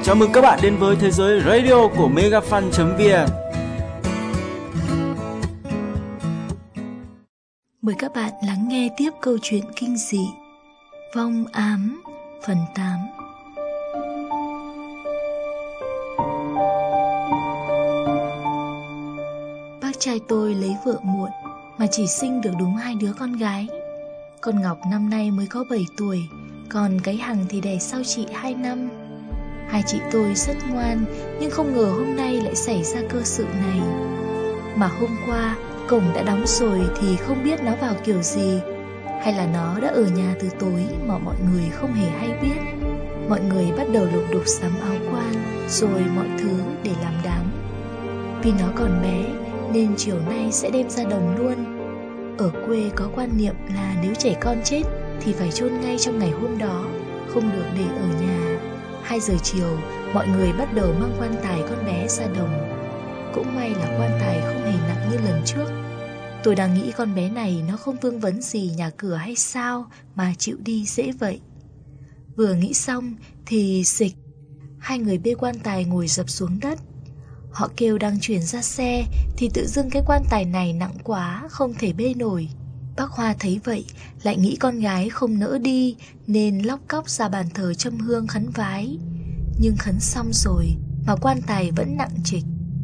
Chào mừng các bạn đến với thế giới radio của megafan.vn. Mời các bạn lắng nghe tiếp câu chuyện kinh dị Vong ám phần 8. Bác trai tôi lấy vợ muộn mà chỉ sinh được đúng 2 đứa con gái. Con Ngọc năm nay mới có 7 tuổi, còn cái Hằng thì đẻ sau chị 2 năm. Hai chị tôi rất ngoan, nhưng không ngờ hôm nay lại xảy ra cơ sự này. Mà hôm qua cổng đã đóng rồi thì không biết nó vào kiểu gì, hay là nó đã ở nhà từ tối mà mọi người không hề hay biết. Mọi người bắt đầu lục đục sắm áo quan rồi mọi thứ để làm đám. Vì nó còn bé nên chiều nay sẽ đem ra đồng luôn. Ở quê có quan niệm là nếu trẻ con chết thì phải chôn ngay trong ngày hôm đó, không được để ở nhà. 2 giờ chiều, mọi người bắt đầu mang quan tài con bé ra đồng. Cũng may là quan tài không hề nặng như lần trước. Tôi đang nghĩ con bé này nó không vương vấn gì nhà cửa hay sao mà chịu đi dễ vậy. Vừa nghĩ xong thì xịch, 2 người bê quan tài ngồi dập xuống đất. Họ kêu đang chuyển ra xe thì tự dưng cái quan tài này nặng quá, không thể bê nổi. Bác Hoa thấy vậy lại nghĩ con gái không nỡ đi nên lóc cóc ra bàn thờ châm hương khấn vái. Nhưng khấn xong rồi mà quan tài vẫn nặng trịch.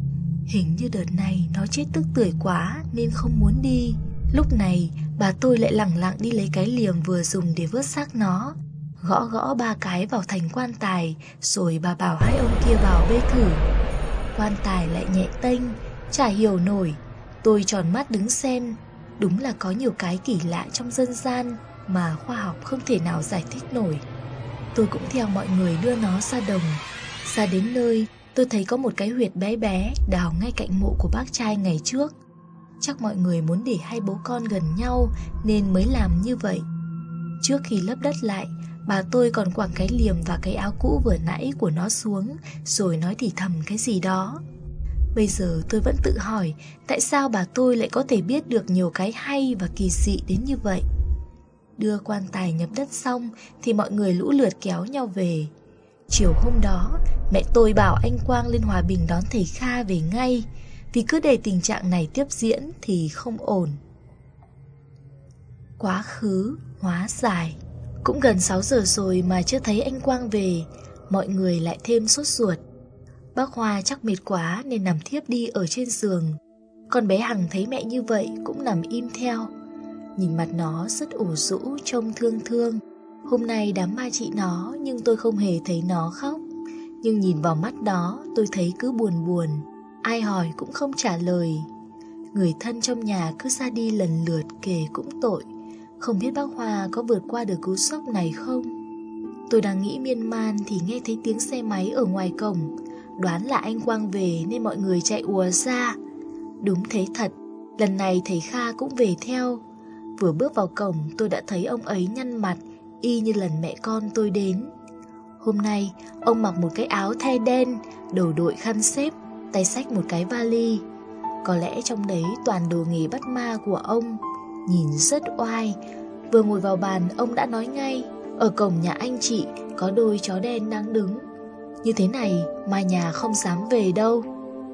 Hình như đợt này nó chết tức tưởi quá nên không muốn đi. Lúc này bà tôi lại lẳng lặng đi lấy cái liềm vừa dùng để vớt xác nó, gõ gõ 3 cái vào thành quan tài, rồi bà bảo 2 ông kia vào bê thử. Quan tài lại nhẹ tênh, chả hiểu nổi. Tôi tròn mắt đứng xem. Đúng là có nhiều cái kỳ lạ trong dân gian mà khoa học không thể nào giải thích nổi. Tôi cũng theo mọi người đưa nó ra đồng. Ra đến nơi, tôi thấy có một cái huyệt bé bé đào ngay cạnh mộ của bác trai ngày trước. Chắc mọi người muốn để 2 bố con gần nhau nên mới làm như vậy. Trước khi lấp đất lại, bà tôi còn quẳng cái liềm và cái áo cũ vừa nãy của nó xuống, rồi nói thì thầm cái gì đó. Bây giờ tôi vẫn tự hỏi tại sao bà tôi lại có thể biết được nhiều cái hay và kỳ dị đến như vậy. Đưa quan tài nhập đất xong thì mọi người lũ lượt kéo nhau về. Chiều hôm đó, mẹ tôi bảo anh Quang lên Hòa Bình đón thầy Kha về ngay, vì cứ để tình trạng này tiếp diễn thì không ổn. Quá khứ hóa giải. Cũng gần 6 giờ rồi mà chưa thấy anh Quang về, mọi người lại thêm sốt ruột. Bác Hoa chắc mệt quá nên nằm thiếp đi ở trên giường. Con bé Hằng thấy mẹ như vậy cũng nằm im theo. Nhìn mặt nó rất ủ rũ, trông thương thương. Hôm nay đám ma chị nó nhưng tôi không hề thấy nó khóc. Nhưng nhìn vào mắt đó tôi thấy cứ buồn buồn. Ai hỏi cũng không trả lời. Người thân trong nhà cứ ra đi lần lượt kể cũng tội. Không biết bác Hoa có vượt qua được cú sốc này không? Tôi đang nghĩ miên man thì nghe thấy tiếng xe máy ở ngoài cổng. Đoán là anh Quang về nên mọi người chạy ùa ra. Đúng thế thật, lần này thầy Kha cũng về theo. Vừa bước vào cổng tôi đã thấy ông ấy nhăn mặt, y như lần mẹ con tôi đến. Hôm nay ông mặc một cái áo the đen, đầu đội khăn xếp, tay xách một cái vali. Có lẽ trong đấy toàn đồ nghề bắt ma của ông. Nhìn rất oai. Vừa ngồi vào bàn ông đã nói ngay, ở cổng nhà anh chị có đôi chó đen đang đứng. Như thế này mà nhà không dám về đâu.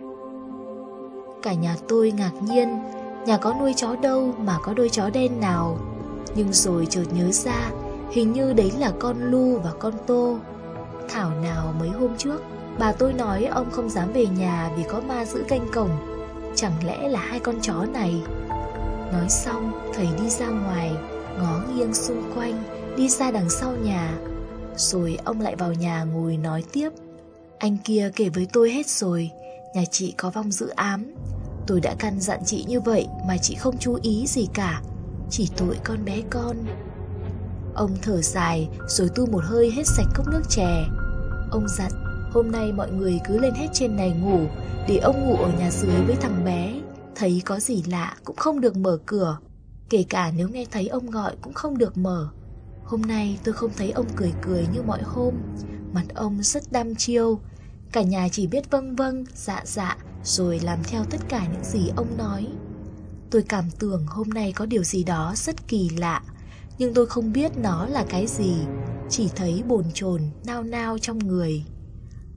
Cả nhà tôi ngạc nhiên, nhà có nuôi chó đâu mà có đôi chó đen nào. Nhưng rồi chợt nhớ ra, hình như đấy là con Lu và con Tô. Thảo nào mấy hôm trước bà tôi nói ông không dám về nhà vì có ma giữ canh cổng. Chẳng lẽ là 2 con chó này? Nói xong thầy đi ra ngoài, ngó nghiêng xung quanh, đi ra đằng sau nhà. Rồi ông lại vào nhà ngồi nói tiếp. Anh kia kể với tôi hết rồi. Nhà chị có vong dữ ám. Tôi đã căn dặn chị như vậy mà chị không chú ý gì cả. Chỉ tội con bé con. Ông thở dài rồi tu một hơi hết sạch cốc nước chè. Ông dặn hôm nay mọi người cứ lên hết trên này ngủ, để ông ngủ ở nhà dưới với thằng bé. Thấy có gì lạ cũng không được mở cửa. Kể cả nếu nghe thấy ông gọi cũng không được mở. Hôm nay tôi không thấy ông cười cười như mọi hôm. Mặt ông rất đăm chiêu. Cả nhà chỉ biết vâng vâng, dạ dạ, rồi làm theo tất cả những gì ông nói. Tôi cảm tưởng hôm nay có điều gì đó rất kỳ lạ, nhưng tôi không biết nó là cái gì. Chỉ thấy bồn chồn, nao nao trong người.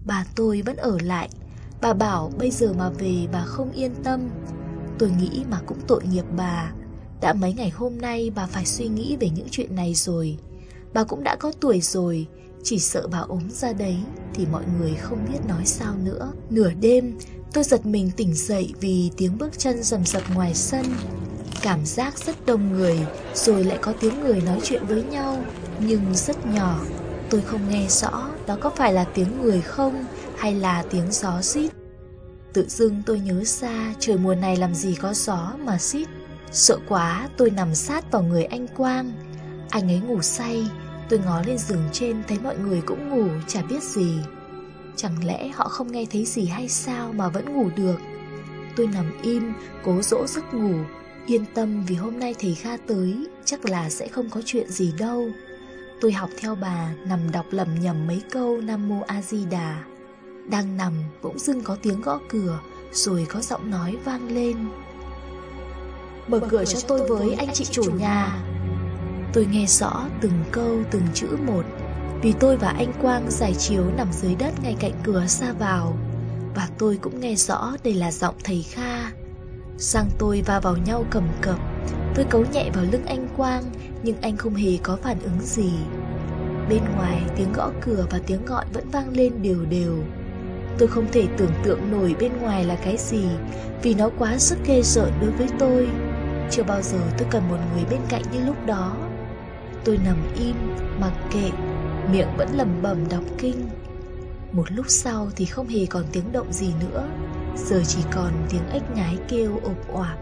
Bà tôi vẫn ở lại. Bà bảo bây giờ mà về bà không yên tâm. Tôi nghĩ mà cũng tội nghiệp bà. Đã mấy ngày hôm nay bà phải suy nghĩ về những chuyện này rồi. Bà cũng đã có tuổi rồi, chỉ sợ bà ốm ra đấy thì mọi người không biết nói sao nữa. Nửa đêm tôi giật mình tỉnh dậy vì tiếng bước chân rầm rập ngoài sân. Cảm giác rất đông người, rồi lại có tiếng người nói chuyện với nhau, nhưng rất nhỏ. Tôi không nghe rõ đó có phải là tiếng người không hay là tiếng gió rít. Tự dưng tôi nhớ ra trời mùa này làm gì có gió mà rít. Sợ quá tôi nằm sát vào người anh Quang. Anh ấy ngủ say. Tôi ngó lên giường trên thấy mọi người cũng ngủ chả biết gì. Chẳng lẽ họ không nghe thấy gì hay sao mà vẫn ngủ được. Tôi nằm im cố dỗ giấc ngủ, yên tâm vì hôm nay thầy Kha tới, chắc là sẽ không có chuyện gì đâu. Tôi học theo bà nằm đọc lẩm nhẩm mấy câu Nam Mô A Di Đà. Đang nằm bỗng dưng có tiếng gõ cửa, rồi có giọng nói vang lên: "Mở cửa cho tôi với anh chị chủ nhà." Tôi nghe rõ từng câu từng chữ một, vì tôi và anh Quang giải chiếu nằm dưới đất ngay cạnh cửa ra vào. Và tôi cũng nghe rõ đây là giọng thầy Kha. Răng tôi va vào nhau cầm cập. Tôi cấu nhẹ vào lưng anh Quang, nhưng anh không hề có phản ứng gì. Bên ngoài tiếng gõ cửa và tiếng gọi vẫn vang lên đều đều. Tôi không thể tưởng tượng nổi bên ngoài là cái gì, vì nó quá sức ghê rợn đối với tôi. Chưa bao giờ tôi cần một người bên cạnh như lúc đó. Tôi nằm im, mặc kệ, miệng vẫn lẩm bẩm đọc kinh. Một lúc sau thì không hề còn tiếng động gì nữa, giờ chỉ còn tiếng ếch nhái kêu ộp oạp.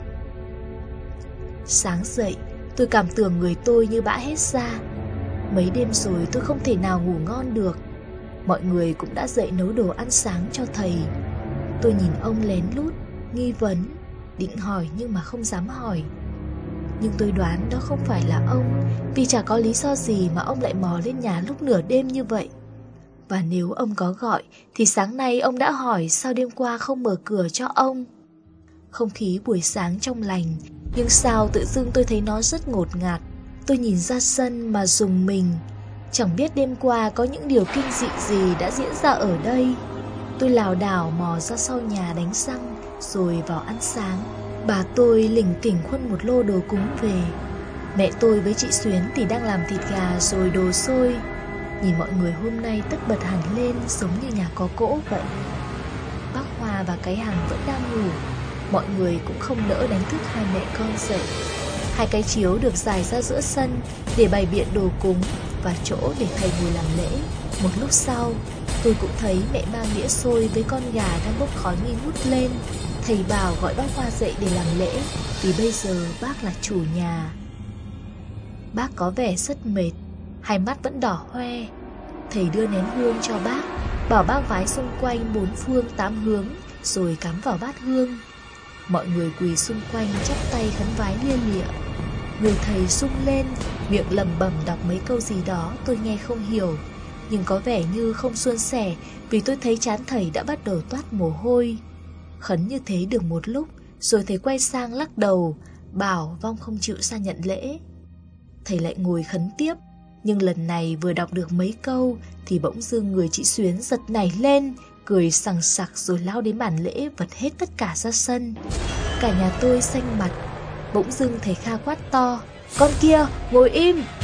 Sáng dậy, tôi cảm tưởng người tôi như bã hết ra. Mấy đêm rồi tôi không thể nào ngủ ngon được. Mọi người cũng đã dậy nấu đồ ăn sáng cho thầy. Tôi nhìn ông lén lút, nghi vấn, định hỏi nhưng mà không dám hỏi. Nhưng tôi đoán đó không phải là ông, vì chả có lý do gì mà ông lại mò lên nhà lúc nửa đêm như vậy. Và nếu ông có gọi thì sáng nay ông đã hỏi sao đêm qua không mở cửa cho ông. Không khí buổi sáng trong lành, nhưng sao tự dưng tôi thấy nó rất ngột ngạt. Tôi nhìn ra sân mà rùng mình. Chẳng biết đêm qua có những điều kinh dị gì đã diễn ra ở đây. Tôi lảo đảo mò ra sau nhà đánh răng, rồi vào ăn sáng. Bà tôi lỉnh kỉnh khuân một lô đồ cúng về. Mẹ tôi với chị Xuyến thì đang làm thịt gà rồi đồ xôi. Nhìn mọi người hôm nay tất bật hẳn lên, giống như nhà có cỗ vậy. Bác Hoa và cái Hằng vẫn đang ngủ. Mọi người cũng không nỡ đánh thức hai mẹ con dậy. Hai cái chiếu được dài ra giữa sân để bày biện đồ cúng và chỗ để thầy ngồi làm lễ. Một lúc sau, tôi cũng thấy mẹ mang đĩa xôi với con gà đang bốc khói nghi ngút lên. Thầy bảo gọi bác Hoa dậy để làm lễ, vì bây giờ bác là chủ nhà. Bác có vẻ rất mệt, hai mắt vẫn đỏ hoe. Thầy đưa nén hương cho bác, bảo bác vái xung quanh 4 phương 8 hướng, rồi cắm vào bát hương. Mọi người quỳ xung quanh chắp tay khấn vái lia lịa. Người thầy sung lên, miệng lẩm bẩm đọc mấy câu gì đó tôi nghe không hiểu, nhưng có vẻ như không suôn sẻ, vì tôi thấy trán thầy đã bắt đầu toát mồ hôi. Khấn như thế được một lúc, rồi thầy quay sang lắc đầu, bảo vong không chịu ra nhận lễ. Thầy lại ngồi khấn tiếp, nhưng lần này vừa đọc được mấy câu thì bỗng dưng người chị Xuyến giật nảy lên, cười sằng sặc rồi lao đến bàn lễ vật hết tất cả ra sân. Cả nhà tôi xanh mặt. Bỗng dưng thầy Kha quát to: "Con kia, ngồi im!"